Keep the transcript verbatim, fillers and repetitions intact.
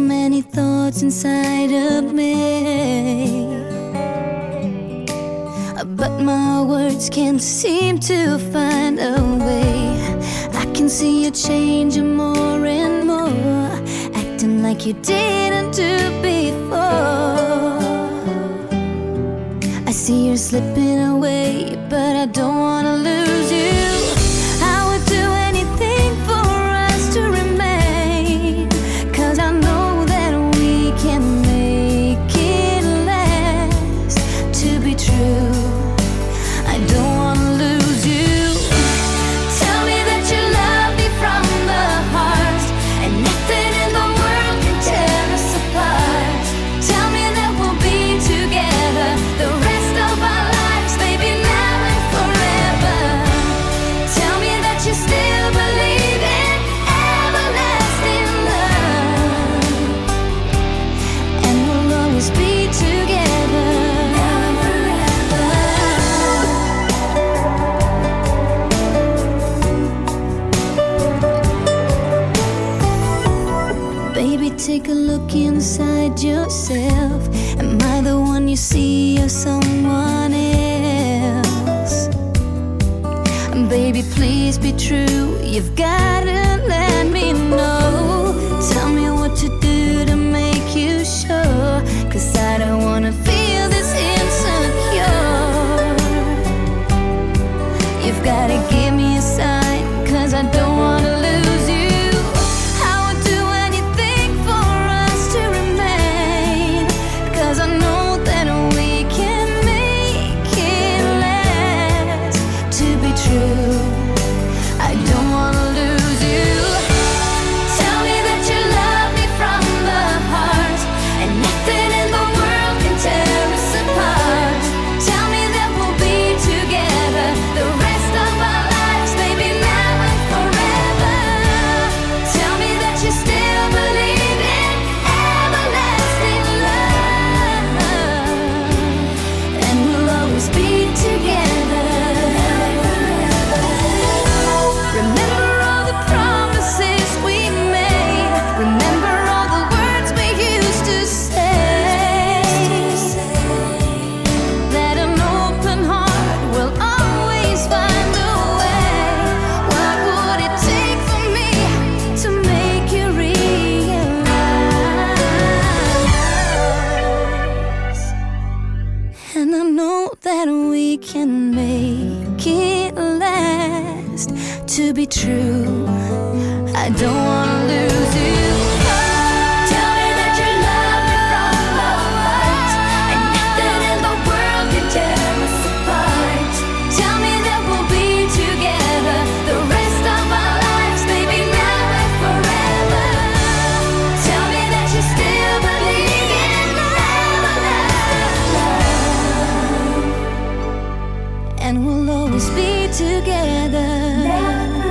many thoughts inside of me, but my words can't seem to find a way. I can see you changing more and more, acting like you didn't do before. I see you're slipping away, but I don't wanna lose you. I would do anything for us to remain, 'cause I know that we can make it last. To be true, I don't wanna lose you. Tell me that you love me from the heart, and nothing in the world can tear us apart. Tell me that we'll be together the rest of our lives, baby, now and forever. Tell me that you still believe in everlasting love, and we'll always be together now and forever. Baby, take a look inside yourself. Am I the one you see or someone else? Baby, please be true. You've gotta let me know. Tell me what to do to make you sure, 'cause I don't wanna feel this insecure. You've gotta give me a sign, 'cause I don't wanna lose you. I would do anything for us to remain, 'cause I know that we can make it last. To be true, I don't wanna lose you. Tell me that you love me from the heart, and nothing in the world can tear us apart. Tell me that we'll be together the rest of our lives, baby, now and forever. Tell me that you still believe in everlasting love, and we'll always be together. Remember all the promises we made. Remember all the words we used to say. That an open heart will always find a way. What would it take for me to make you realize? And I know that we can make it last. To be true, I don't wanna lose you. Tell me that you love me from the heart, and nothing in the world can tear us apart. Tell me that we'll be together the rest of our lives, baby, now and forever. Tell me that you still believe in everlasting love, and we'll always be together.